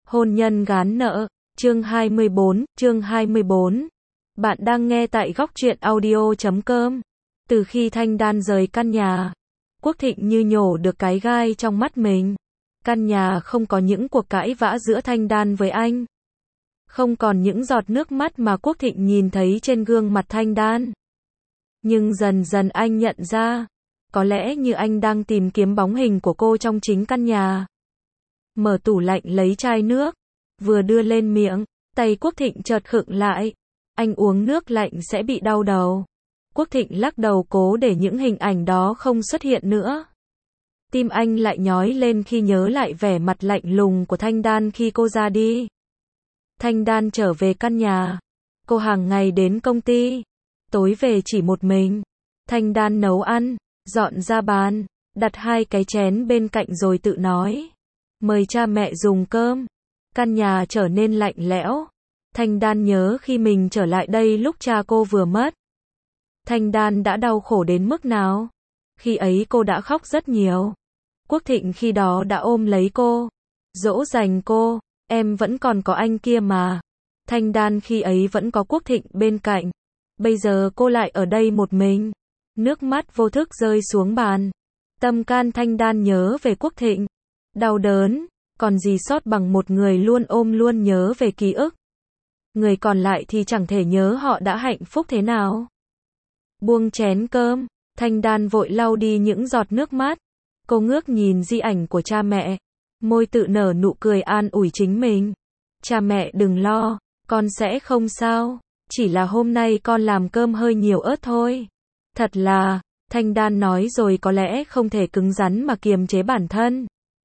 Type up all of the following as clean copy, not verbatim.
Hôn nhân gán nợ, chương 24. Bạn đang nghe tại góc truyện audio.com. Từ khi Thanh Đan rời căn nhà, Quốc Thịnh như nhổ được cái gai trong mắt mình. Căn nhà không có những cuộc cãi vã giữa Thanh Đan với anh. Không còn những giọt nước mắt mà Quốc Thịnh nhìn thấy trên gương mặt Thanh Đan. Nhưng dần dần anh nhận ra, có lẽ như anh đang tìm kiếm bóng hình của cô trong chính căn nhà. Mở tủ lạnh lấy chai nước, vừa đưa lên miệng, tay Quốc Thịnh chợt khựng lại. Anh uống nước lạnh sẽ bị đau đầu. Quốc Thịnh lắc đầu cố để những hình ảnh đó không xuất hiện nữa. Tim anh lại nhói lên khi nhớ lại vẻ mặt lạnh lùng của Thanh Đan khi cô ra đi. Thanh Đan trở về căn nhà. Cô hàng ngày đến công ty. Tối về chỉ một mình. Thanh Đan nấu ăn, dọn ra bàn, đặt 2 cái chén bên cạnh rồi tự nói. Mời cha mẹ dùng cơm. Căn nhà trở nên lạnh lẽo. Thanh Đan nhớ khi mình trở lại đây lúc cha cô vừa mất. Thanh Đan đã đau khổ đến mức nào. Khi ấy cô đã khóc rất nhiều. Quốc Thịnh khi đó đã ôm lấy cô, dỗ dành cô. Em vẫn còn có anh kia mà. Thanh Đan khi ấy vẫn có Quốc Thịnh bên cạnh. Bây giờ cô lại ở đây một mình. Nước mắt vô thức rơi xuống bàn. Tâm can Thanh Đan nhớ về Quốc Thịnh. Đau đớn, còn gì sót bằng một người luôn ôm luôn nhớ về ký ức. Người còn lại thì chẳng thể nhớ họ đã hạnh phúc thế nào. Buông chén cơm, Thanh Đan vội lau đi những giọt nước mắt. Cô ngước nhìn di ảnh của cha mẹ. Môi tự nở nụ cười an ủi chính mình. Cha mẹ đừng lo, con sẽ không sao. Chỉ là hôm nay con làm cơm hơi nhiều ớt thôi. Thật là, Thanh Đan nói rồi có lẽ không thể cứng rắn mà kiềm chế bản thân.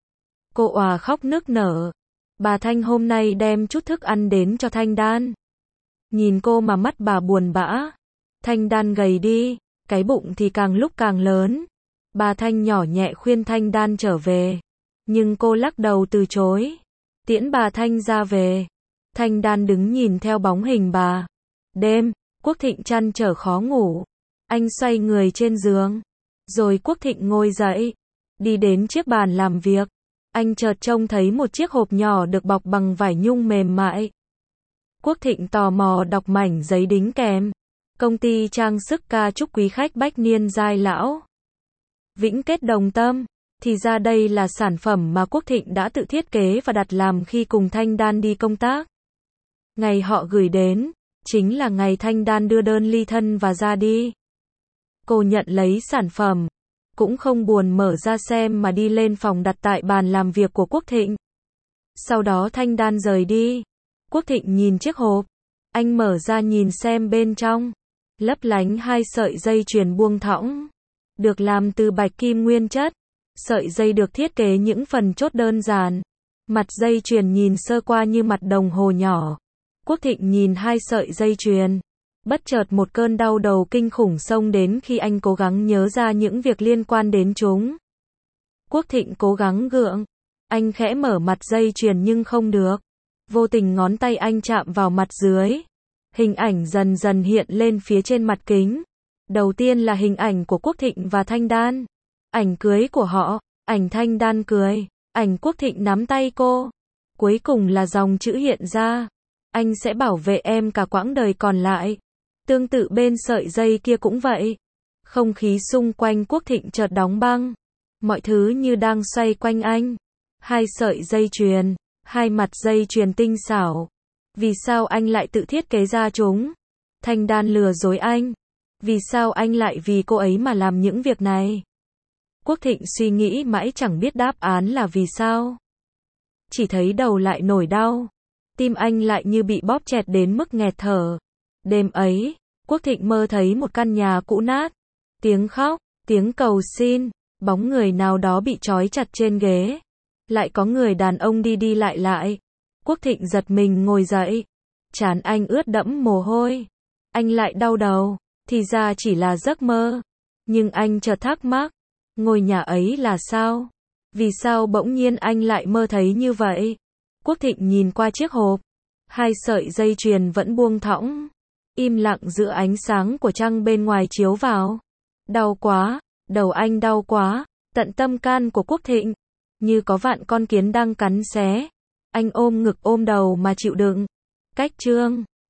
Cô òa khóc nức nở. Bà Thanh hôm nay đem chút thức ăn đến cho Thanh Đan. Nhìn cô mà mắt bà buồn bã. Thanh Đan gầy đi, cái bụng thì càng lúc càng lớn. Bà Thanh nhỏ nhẹ khuyên Thanh Đan trở về. Nhưng cô lắc đầu từ chối. Tiễn bà Thanh ra về. Thanh Đan đứng nhìn theo bóng hình bà. Đêm, Quốc Thịnh trăn trở khó ngủ. Anh xoay người trên giường. Rồi Quốc Thịnh ngồi dậy. Đi đến chiếc bàn làm việc. Anh chợt trông thấy một chiếc hộp nhỏ được bọc bằng vải nhung mềm mại. Quốc Thịnh tò mò đọc mảnh giấy đính kèm. Công ty trang sức ca chúc quý khách bách niên giai lão. Vĩnh kết đồng tâm. Thì ra đây là sản phẩm mà Quốc Thịnh đã tự thiết kế và đặt làm khi cùng Thanh Đan đi công tác. Ngày họ gửi đến, chính là ngày Thanh Đan đưa đơn ly thân và ra đi. Cô nhận lấy sản phẩm. Cũng không buồn mở ra xem mà đi lên phòng đặt tại bàn làm việc của Quốc Thịnh. Sau đó Thanh Đan rời đi. Quốc Thịnh nhìn chiếc hộp. Anh mở ra nhìn xem bên trong. Lấp lánh 2 sợi dây chuyền buông thõng. Được làm từ bạch kim nguyên chất. Sợi dây được thiết kế những phần chốt đơn giản. Mặt dây chuyền nhìn sơ qua như mặt đồng hồ nhỏ. Quốc Thịnh nhìn 2 sợi dây chuyền. Bất chợt một cơn đau đầu kinh khủng xông đến khi anh cố gắng nhớ ra những việc liên quan đến chúng. Quốc Thịnh cố gắng gượng. Anh khẽ mở mặt dây chuyền nhưng không được. Vô tình ngón tay anh chạm vào mặt dưới. Hình ảnh dần dần hiện lên phía trên mặt kính. Đầu tiên là hình ảnh của Quốc Thịnh và Thanh Đan. Ảnh cưới của họ, ảnh Thanh Đan cười, ảnh Quốc Thịnh nắm tay cô. Cuối cùng là dòng chữ hiện ra. Anh sẽ bảo vệ em cả quãng đời còn lại. Tương tự bên sợi dây kia cũng vậy. Không khí xung quanh Quốc Thịnh chợt đóng băng. Mọi thứ như đang xoay quanh anh. 2 sợi dây chuyền, 2 mặt dây chuyền tinh xảo. Vì sao anh lại tự thiết kế ra chúng? Thanh Đan lừa dối anh. Vì sao anh lại vì cô ấy mà làm những việc này? Quốc Thịnh suy nghĩ mãi chẳng biết đáp án là vì sao. Chỉ thấy đầu lại nổi đau. Tim anh lại như bị bóp chẹt đến mức nghẹt thở. Đêm ấy, Quốc Thịnh mơ thấy một căn nhà cũ nát. Tiếng khóc, tiếng cầu xin, bóng người nào đó bị trói chặt trên ghế. Lại có người đàn ông đi đi lại lại. Quốc Thịnh giật mình ngồi dậy. Trán anh ướt đẫm mồ hôi. Anh lại đau đầu. Thì ra chỉ là giấc mơ. Nhưng anh chợt thắc mắc. Ngôi nhà ấy là sao? Vì sao bỗng nhiên anh lại mơ thấy như vậy? Quốc Thịnh nhìn qua chiếc hộp. 2 sợi dây chuyền vẫn buông thõng. Im lặng giữa ánh sáng của trăng bên ngoài chiếu vào. Đau quá, đầu anh đau quá. Tận tâm can của Quốc Thịnh. Như có vạn con kiến đang cắn xé. Anh ôm ngực ôm đầu mà chịu đựng. Cách chương